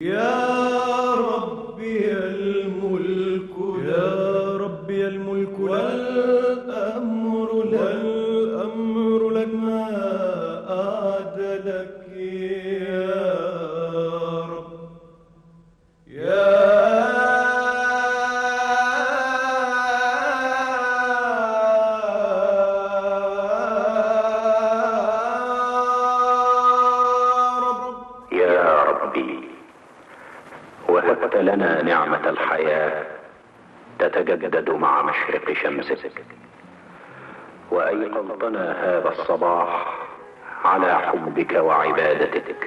يا ربي الملك، يا ربي الملك والأمر لك ما أعدلك يا رب. يا يا ربي، وهبت لنا نعمة الحياة تتجدد مع مشرق شمسك، وأيقظتنا هذا الصباح على حبك وعبادتك.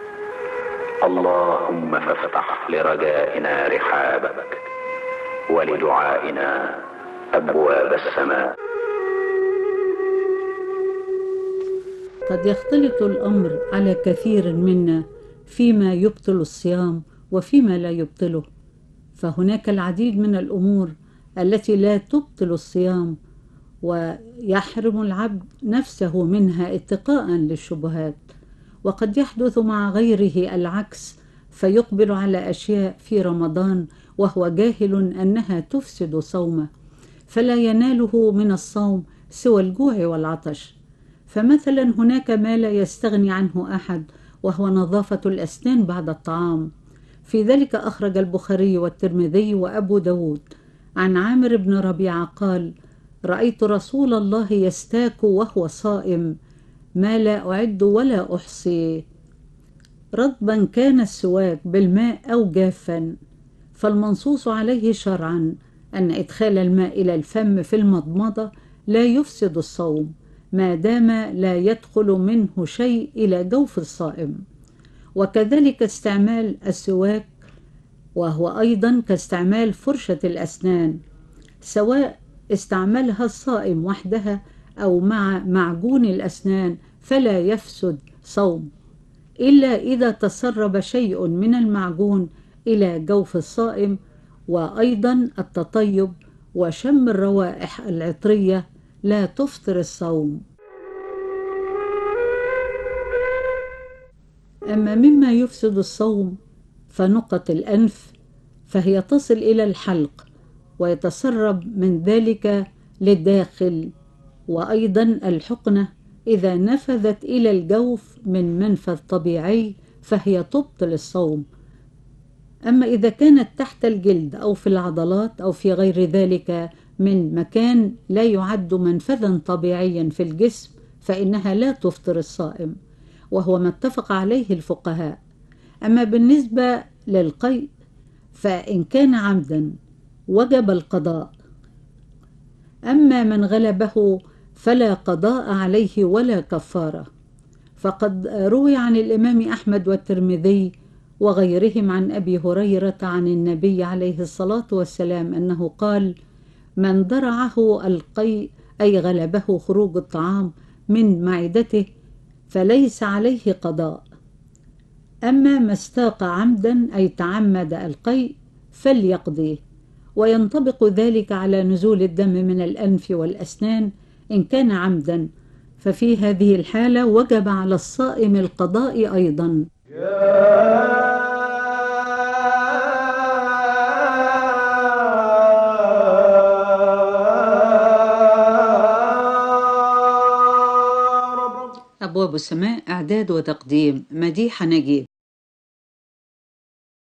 اللهم فافتح لرجائنا رحابك، ولدعائنا أبواب السماء. قد يختلط الأمر على كثير منا فيما يبطل الصيام وفيما لا يبطله، فهناك العديد من الأمور التي لا تبطل الصيام ويحرم العبد نفسه منها اتقاء للشبهات، وقد يحدث مع غيره العكس، فيقبل على أشياء في رمضان وهو جاهل أنها تفسد صومه، فلا يناله من الصوم سوى الجوع والعطش. فمثلا هناك ما لا يستغني عنه أحد، وهو نظافة الأسنان بعد الطعام. في ذلك أخرج البخاري والترمذي وأبو داود عن عامر بن ربيعة قال: رأيت رسول الله يستاك وهو صائم ما لا أعد ولا أحصي، رطبا كان السواك بالماء أو جافا. فالمنصوص عليه شرعا أن إدخال الماء إلى الفم في المضمضة لا يفسد الصوم ما دام لا يدخل منه شيء إلى جوف الصائم، وكذلك استعمال السواك، وهو أيضا كاستعمال فرشة الأسنان، سواء استعملها الصائم وحدها أو مع معجون الأسنان فلا يفسد صوم، إلا إذا تسرب شيء من المعجون إلى جوف الصائم. وأيضا التطيب وشم الروائح العطرية لا تفطر الصوم. أما مما يفسد الصوم فنقط الأنف، فهي تصل إلى الحلق ويتسرب من ذلك للداخل، وأيضا الحقنة إذا نفذت إلى الجوف من منفذ طبيعي فهي تبطل الصوم. أما إذا كانت تحت الجلد أو في العضلات أو في غير ذلك من مكان لا يعد منفذا طبيعيا في الجسم فإنها لا تفطر الصائم، وهو ما اتفق عليه الفقهاء. أما بالنسبة للقيء فإن كان عمدا وجب القضاء، أما من غلبه فلا قضاء عليه ولا كفارة. فقد روي عن الإمام أحمد والترمذي وغيرهم عن أبي هريرة عن النبي عليه الصلاة والسلام أنه قال: من درعه القيء أي غلبه خروج الطعام من معدته فليس عليه قضاء، أما ما استاق عمدا أي تعمد القيء فليقضيه. وينطبق ذلك على نزول الدم من الأنف والأسنان إن كان عمدا، ففي هذه الحالة وجب على الصائم القضاء أيضا. أبواب السماء، إعداد وتقديم مديحة نجيب.